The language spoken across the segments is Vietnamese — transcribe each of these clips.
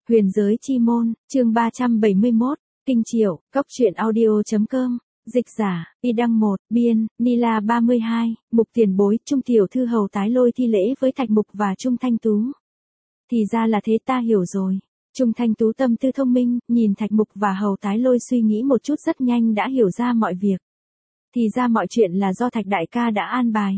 Huyền giới chi môn, chương 371, Kinh Triệu, Cốc truyện audio.com, dịch giả, y đăng 1, biên, Nila 32, mục tiền bối, Trung tiểu thư hầu tái lôi thi lễ với Thạch Mục và Trung Thanh Tú. Thì ra là thế, ta hiểu rồi. Trung Thanh Tú tâm tư thông minh, nhìn Thạch Mục và hầu tái lôi suy nghĩ một chút rất nhanh đã hiểu ra mọi việc. Thì ra mọi chuyện là do Thạch đại ca đã an bài.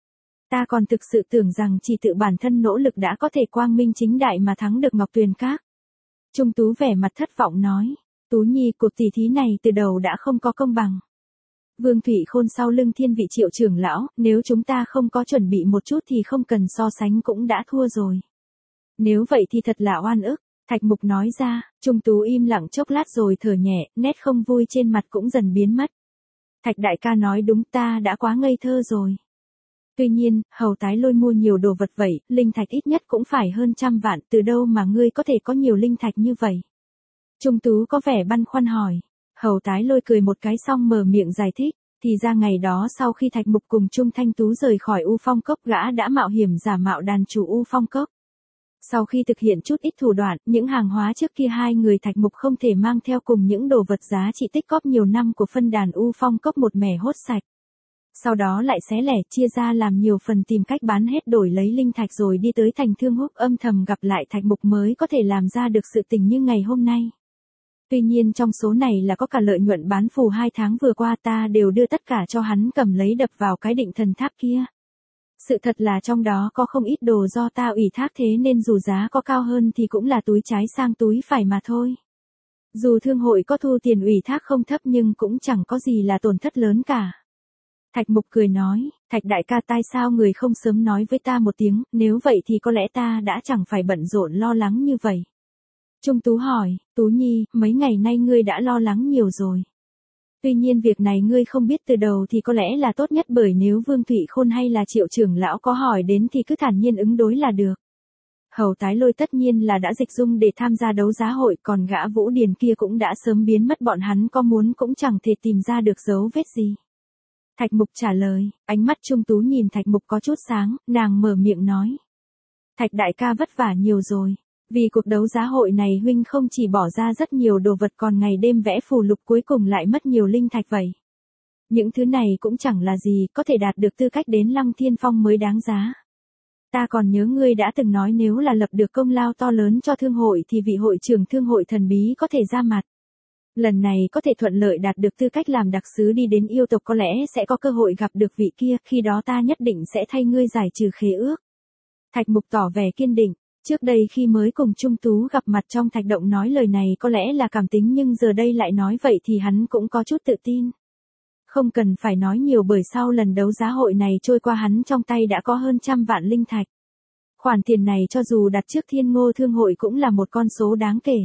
Ta còn thực sự tưởng rằng chỉ tự bản thân nỗ lực đã có thể quang minh chính đại mà thắng được Ngọc Tuyền Các. Trung Tú vẻ mặt thất vọng nói, Tú Nhi, cuộc tỷ thí này từ đầu đã không có công bằng. Vương Thủy Khôn sau lưng Thiên Vị Triệu trưởng lão, nếu chúng ta không có chuẩn bị một chút thì không cần so sánh cũng đã thua rồi. Nếu vậy thì thật là oan ức, Thạch Mục nói ra. Trung Tú im lặng chốc lát rồi thở nhẹ, nét không vui trên mặt cũng dần biến mất. Thạch đại ca nói đúng, ta đã quá ngây thơ rồi. Tuy nhiên, hầu tái lôi mua nhiều đồ vật vậy, linh thạch ít nhất cũng phải hơn 100 vạn, từ đâu mà ngươi có thể có nhiều linh thạch như vậy? Trung Tú có vẻ băn khoăn hỏi. Hầu tái lôi cười một cái xong mở miệng giải thích, thì ra ngày đó sau khi Thạch Mục cùng Trung Thanh Tú rời khỏi U Phong Cốc, gã đã mạo hiểm giả mạo đàn chủ U Phong Cốc. Sau khi thực hiện chút ít thủ đoạn, những hàng hóa trước kia hai người Thạch Mục không thể mang theo cùng những đồ vật giá trị tích góp nhiều năm của phân đàn U Phong Cốc một mẻ hốt sạch. Sau đó lại xé lẻ chia ra làm nhiều phần tìm cách bán hết đổi lấy linh thạch rồi đi tới thành Thương Húc âm thầm gặp lại Thạch Mục mới có thể làm ra được sự tình như ngày hôm nay. Tuy nhiên trong số này là có cả lợi nhuận bán phù 2 tháng vừa qua, ta đều đưa tất cả cho hắn cầm lấy đập vào cái định thần tháp kia. Sự thật là trong đó có không ít đồ do ta ủy thác, thế nên dù giá có cao hơn thì cũng là túi trái sang túi phải mà thôi. Dù thương hội có thu tiền ủy thác không thấp nhưng cũng chẳng có gì là tổn thất lớn cả. Thạch Mục cười nói, Thạch đại ca, tại sao người không sớm nói với ta một tiếng, nếu vậy thì có lẽ ta đã chẳng phải bận rộn lo lắng như vậy. Trung Tú hỏi, Tú Nhi, mấy ngày nay ngươi đã lo lắng nhiều rồi. Tuy nhiên việc này ngươi không biết từ đầu thì có lẽ là tốt nhất, bởi nếu Vương Thủy Khôn hay là Triệu trưởng lão có hỏi đến thì cứ thản nhiên ứng đối là được. Hầu tái lôi tất nhiên là đã dịch dung để tham gia đấu giá hội, còn gã Vũ Điền kia cũng đã sớm biến mất, bọn hắn có muốn cũng chẳng thể tìm ra được dấu vết gì. Thạch Mục trả lời, ánh mắt Trung Tú nhìn Thạch Mục có chút sáng, nàng mở miệng nói. Thạch đại ca vất vả nhiều rồi. Vì cuộc đấu giá hội này huynh không chỉ bỏ ra rất nhiều đồ vật còn ngày đêm vẽ phù lục, cuối cùng lại mất nhiều linh thạch vậy. Những thứ này cũng chẳng là gì, có thể đạt được tư cách đến Lăng Thiên Phong mới đáng giá. Ta còn nhớ ngươi đã từng nói nếu là lập được công lao to lớn cho thương hội thì vị hội trưởng thương hội thần bí có thể ra mặt. Lần này có thể thuận lợi đạt được tư cách làm đặc sứ đi đến yêu tộc, có lẽ sẽ có cơ hội gặp được vị kia, khi đó ta nhất định sẽ thay ngươi giải trừ khế ước. Thạch Mục tỏ vẻ kiên định. Trước đây khi mới cùng Trung Tú gặp mặt trong thạch động nói lời này có lẽ là cảm tính, nhưng giờ đây lại nói vậy thì hắn cũng có chút tự tin. Không cần phải nói nhiều, bởi sau lần đấu giá hội này trôi qua hắn trong tay đã có hơn 100 vạn linh thạch. Khoản tiền này cho dù đặt trước Thiên Ngô thương hội cũng là một con số đáng kể.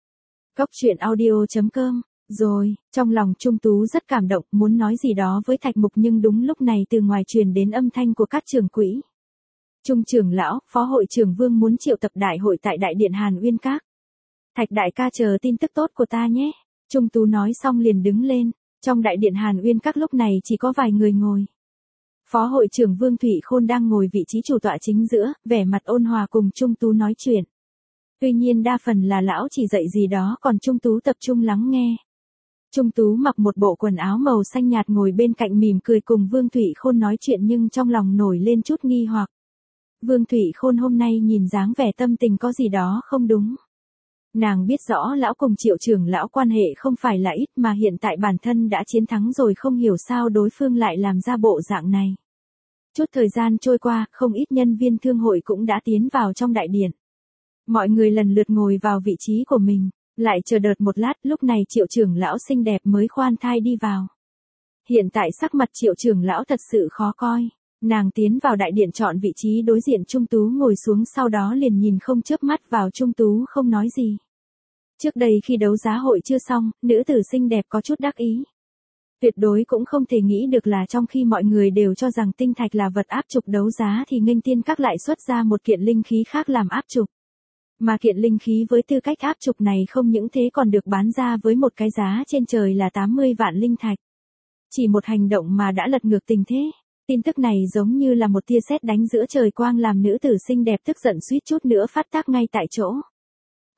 Cốc truyện audio.com. Rồi, trong lòng Trung Tú rất cảm động, muốn nói gì đó với Thạch Mục nhưng đúng lúc này từ ngoài truyền đến âm thanh của các trưởng quỹ. Trung trưởng lão, phó hội trưởng Vương muốn triệu tập đại hội tại đại điện Hàn Uyên Các. Thạch đại ca chờ tin tức tốt của ta nhé. Trung Tú nói xong liền đứng lên. Trong đại điện Hàn Uyên Các lúc này chỉ có vài người ngồi. Phó hội trưởng Vương Thủy Khôn đang ngồi vị trí chủ tọa chính giữa, vẻ mặt ôn hòa cùng Trung Tú nói chuyện. Tuy nhiên đa phần là lão chỉ dạy gì đó, còn Trung Tú tập trung lắng nghe. Trung Tú mặc một bộ quần áo màu xanh nhạt ngồi bên cạnh mỉm cười cùng Vương Thủy Khôn nói chuyện, nhưng trong lòng nổi lên chút nghi hoặc. Vương Thủy Khôn hôm nay nhìn dáng vẻ tâm tình có gì đó không đúng. Nàng biết rõ lão cùng Triệu trưởng lão quan hệ không phải là ít, mà hiện tại bản thân đã chiến thắng rồi, không hiểu sao đối phương lại làm ra bộ dạng này. Chút thời gian trôi qua, không ít nhân viên thương hội cũng đã tiến vào trong đại điện. Mọi người lần lượt ngồi vào vị trí của mình, lại chờ đợi một lát, lúc này Triệu trưởng lão xinh đẹp mới khoan thai đi vào. Hiện tại sắc mặt Triệu trưởng lão thật sự khó coi. Nàng tiến vào đại điện chọn vị trí đối diện Trung Tú ngồi xuống, sau đó liền nhìn không chớp mắt vào Trung Tú không nói gì. Trước đây khi đấu giá hội chưa xong, nữ tử xinh đẹp có chút đắc ý. Tuyệt đối cũng không thể nghĩ được là trong khi mọi người đều cho rằng tinh thạch là vật áp trục đấu giá thì Nghênh Tiên Các lại xuất ra một kiện linh khí khác làm áp trục. Mà kiện linh khí với tư cách áp trục này không những thế còn được bán ra với một cái giá trên trời là 80 vạn linh thạch. Chỉ một hành động mà đã lật ngược tình thế. Tin tức này giống như là một tia sét đánh giữa trời quang, làm nữ tử xinh đẹp tức giận suýt chút nữa phát tác ngay tại chỗ.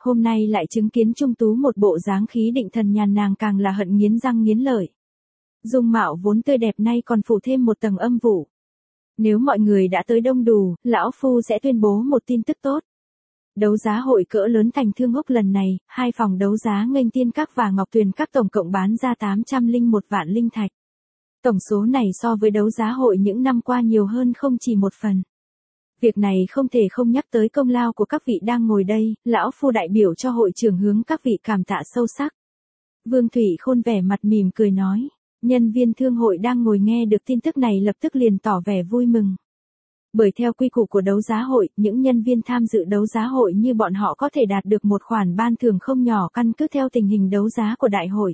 Hôm nay lại chứng kiến Trung Tú một bộ dáng khí định thần nhàn, nàng càng là hận nghiến răng nghiến lợi. Dung mạo vốn tươi đẹp nay còn phủ thêm một tầng âm vụ. Nếu mọi người đã tới đông đủ, lão phu sẽ tuyên bố một tin tức tốt. Đấu giá hội cỡ lớn Thành Thương Húc lần này, 2 phòng đấu giá Nghênh Tiên Các và Ngọc Tuyền Các tổng cộng bán ra 801 vạn linh thạch. Tổng số này so với đấu giá hội những năm qua nhiều hơn không chỉ một phần. Việc này không thể không nhắc tới công lao của các vị đang ngồi đây, lão phu đại biểu cho hội trưởng hướng các vị cảm tạ sâu sắc. Vương Thủy Khôn vẻ mặt mỉm cười nói. Nhân viên thương hội đang ngồi nghe được tin tức này lập tức liền tỏ vẻ vui mừng. Bởi theo quy củ của đấu giá hội, những nhân viên tham dự đấu giá hội như bọn họ có thể đạt được một khoản ban thưởng không nhỏ căn cứ theo tình hình đấu giá của đại hội.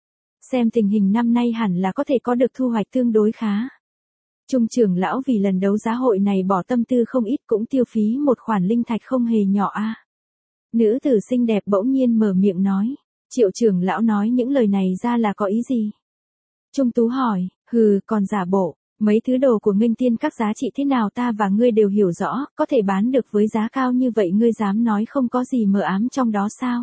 Xem tình hình năm nay hẳn là có thể có được thu hoạch tương đối khá. Trung trưởng lão vì lần đấu giá hội này bỏ tâm tư không ít cũng tiêu phí một khoản linh thạch không hề nhỏ a. Nữ tử xinh đẹp bỗng nhiên mở miệng nói. Triệu trưởng lão nói những lời này ra là có ý gì? Trung Tú hỏi, còn giả bộ, mấy thứ đồ của Nghênh Tiên Các giá trị thế nào ta và ngươi đều hiểu rõ, có thể bán được với giá cao như vậy ngươi dám nói không có gì mờ ám trong đó sao?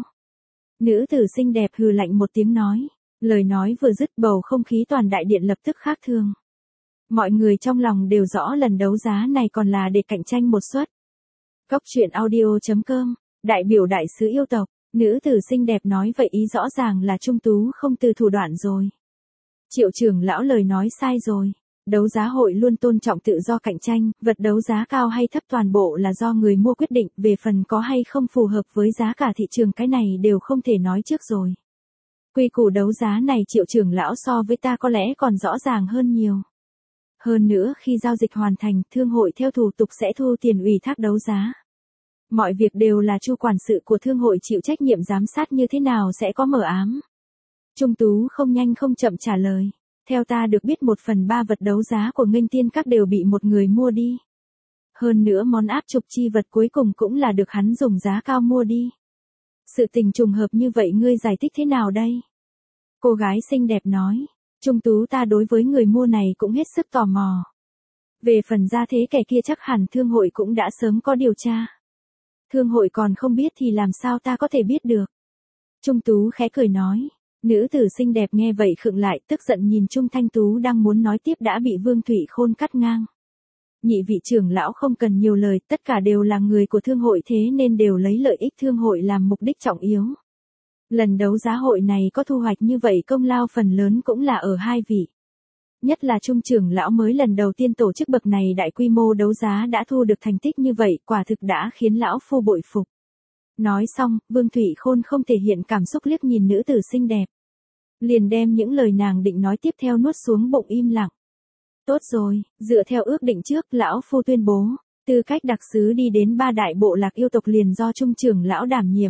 Nữ tử xinh đẹp hừ lạnh một tiếng nói, lời nói vừa dứt bầu không khí toàn đại điện lập tức khác thường. Mọi người trong lòng đều rõ lần đấu giá này còn là để cạnh tranh một suất. Cốc truyện audio.com, đại biểu đại sứ yêu tộc, nữ tử xinh đẹp nói vậy ý rõ ràng là Trung Tú không từ thủ đoạn rồi. Triệu trưởng lão lời nói sai rồi. Đấu giá hội luôn tôn trọng tự do cạnh tranh, vật đấu giá cao hay thấp toàn bộ là do người mua quyết định, về phần có hay không phù hợp với giá cả thị trường cái này đều không thể nói trước rồi. Quy củ đấu giá này Triệu trưởng lão so với ta có lẽ còn rõ ràng hơn nhiều. Hơn nữa khi giao dịch hoàn thành, thương hội theo thủ tục sẽ thu tiền ủy thác đấu giá. Mọi việc đều là chu quản sự của thương hội chịu trách nhiệm giám sát như thế nào sẽ có mờ ám. Trung Tú không nhanh không chậm trả lời. Theo ta được biết 1/3 vật đấu giá của Nghênh Tiên Các đều bị một người mua đi. Hơn nữa món áp trục chi vật cuối cùng cũng là được hắn dùng giá cao mua đi. Sự tình trùng hợp như vậy ngươi giải thích thế nào đây? Cô gái xinh đẹp nói. Trung Tú ta đối với người mua này cũng hết sức tò mò. Về phần gia thế kẻ kia chắc hẳn thương hội cũng đã sớm có điều tra. Thương hội còn không biết thì làm sao ta có thể biết được? Trung Tú khẽ cười nói. Nữ tử xinh đẹp nghe vậy khựng lại, tức giận nhìn Trung Thanh Tú đang muốn nói tiếp đã bị Vương Thủy Khôn cắt ngang. Nhị vị trưởng lão không cần nhiều lời, tất cả đều là người của thương hội thế nên đều lấy lợi ích thương hội làm mục đích trọng yếu. Lần đấu giá hội này có thu hoạch như vậy công lao phần lớn cũng là ở hai vị. Nhất là Trung trưởng lão mới lần đầu tiên tổ chức bậc này đại quy mô đấu giá đã thu được thành tích như vậy, quả thực đã khiến lão phu bội phục. Nói xong, Vương Thủy Khôn không thể hiện cảm xúc liếc nhìn nữ tử xinh đẹp. Liền đem những lời nàng định nói tiếp theo nuốt xuống bụng im lặng. Tốt rồi, dựa theo ước định trước, lão phu tuyên bố, tư cách đặc sứ đi đến 3 đại bộ lạc yêu tộc liền do Trung trưởng lão đảm nhiệm.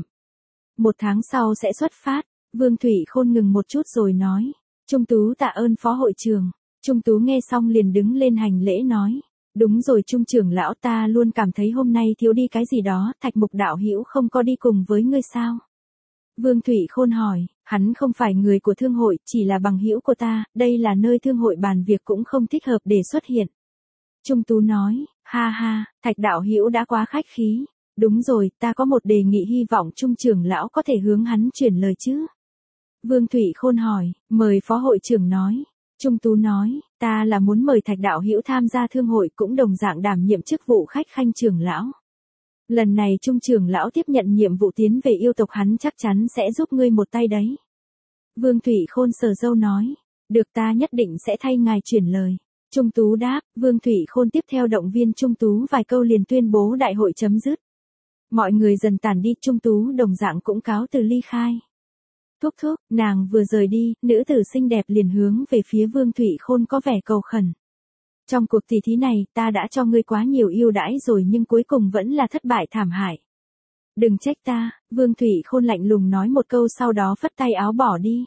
1 tháng sau sẽ xuất phát. Vương Thủy Khôn ngừng một chút rồi nói. Trung Tú tạ ơn phó hội trưởng. Trung Tú nghe xong liền đứng lên hành lễ nói. Đúng rồi Trung trưởng lão, ta luôn cảm thấy hôm nay thiếu đi cái gì đó, Thạch Mục đạo hữu không có đi cùng với ngươi sao? Vương Thủy Khôn hỏi, hắn không phải người của thương hội, chỉ là bằng hữu của ta, đây là nơi thương hội bàn việc cũng không thích hợp để xuất hiện. Trung Tú nói, ha ha, Thạch đạo hữu đã quá khách khí. Đúng rồi, ta có một đề nghị hy vọng Trung trưởng lão có thể hướng hắn chuyển lời chứ. Vương Thủy Khôn hỏi, mời phó hội trưởng nói. Trung Tú nói, ta là muốn mời Thạch đạo hữu tham gia thương hội cũng đồng dạng đảm nhiệm chức vụ khách khanh trưởng lão. Lần này Trung trưởng lão tiếp nhận nhiệm vụ tiến về yêu tộc hắn chắc chắn sẽ giúp ngươi một tay đấy. Vương Thủy Khôn sờ râu nói, được ta nhất định sẽ thay ngài chuyển lời. Trung Tú đáp, Vương Thủy Khôn tiếp theo động viên Trung Tú vài câu liền tuyên bố đại hội chấm dứt. Mọi người dần tản đi, Trung Tú đồng dạng cũng cáo từ ly khai. Thúc thúc, nàng vừa rời đi, nữ tử xinh đẹp liền hướng về phía Vương Thủy Khôn có vẻ cầu khẩn. Trong cuộc tỷ thí này, ta đã cho ngươi quá nhiều ưu đãi rồi nhưng cuối cùng vẫn là thất bại thảm hại. Đừng trách ta, Vương Thủy Khôn lạnh lùng nói một câu sau đó phất tay áo bỏ đi.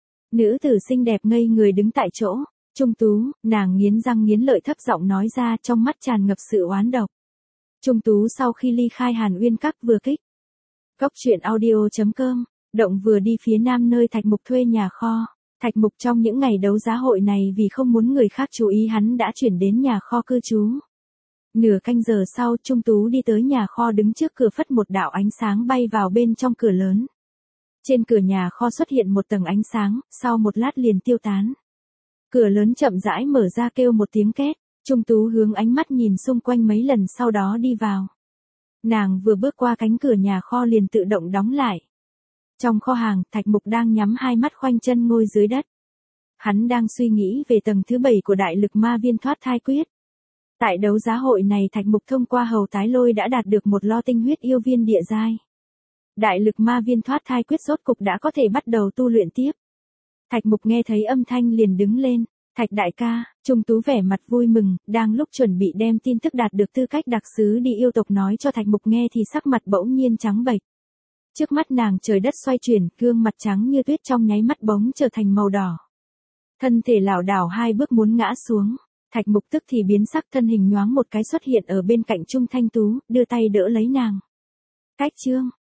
Nữ tử xinh đẹp ngây người đứng tại chỗ. Trung Tú, nàng nghiến răng nghiến lợi thấp giọng nói ra trong mắt tràn ngập sự oán độc. Trung Tú sau khi ly khai Hàn Uyên Các vừa kích. Cốc truyện audio.com, động vừa đi phía nam nơi Thạch Mục thuê nhà kho. Thạch Mục trong những ngày đấu giá hội này vì không muốn người khác chú ý hắn đã chuyển đến nhà kho cư trú. Nửa canh giờ sau Trung Tú đi tới nhà kho đứng trước cửa, phất một đạo ánh sáng bay vào bên trong cửa lớn. Trên cửa nhà kho xuất hiện một tầng ánh sáng, sau một lát liền tiêu tán. Cửa lớn chậm rãi mở ra, kêu một tiếng két. Trung Tú hướng ánh mắt nhìn xung quanh mấy lần sau đó đi vào. Nàng vừa bước qua cánh cửa nhà kho liền tự động đóng lại. Trong kho hàng, Thạch Mục đang nhắm hai mắt khoanh chân ngồi dưới đất. Hắn đang suy nghĩ về tầng thứ 7 của đại lực ma viên thoát thai quyết. Tại đấu giá hội này Thạch Mục thông qua hầu tái lôi đã đạt được một lo tinh huyết yêu viên địa giai. Đại lực ma viên thoát thai quyết rốt cục đã có thể bắt đầu tu luyện tiếp. Thạch Mục nghe thấy âm thanh liền đứng lên. Thạch đại ca, Trung Tú vẻ mặt vui mừng, đang lúc chuẩn bị đem tin tức đạt được tư cách đặc sứ đi yêu tộc nói cho Thạch Mục nghe thì sắc mặt bỗng nhiên trắng bệch. Trước mắt nàng trời đất xoay chuyển, gương mặt trắng như tuyết trong nháy mắt bỗng trở thành màu đỏ. Thân thể lảo đảo hai bước muốn ngã xuống. Thạch Mục tức thì biến sắc, thân hình nhoáng một cái xuất hiện ở bên cạnh Trung Thanh Tú, đưa tay đỡ lấy nàng. Cách chương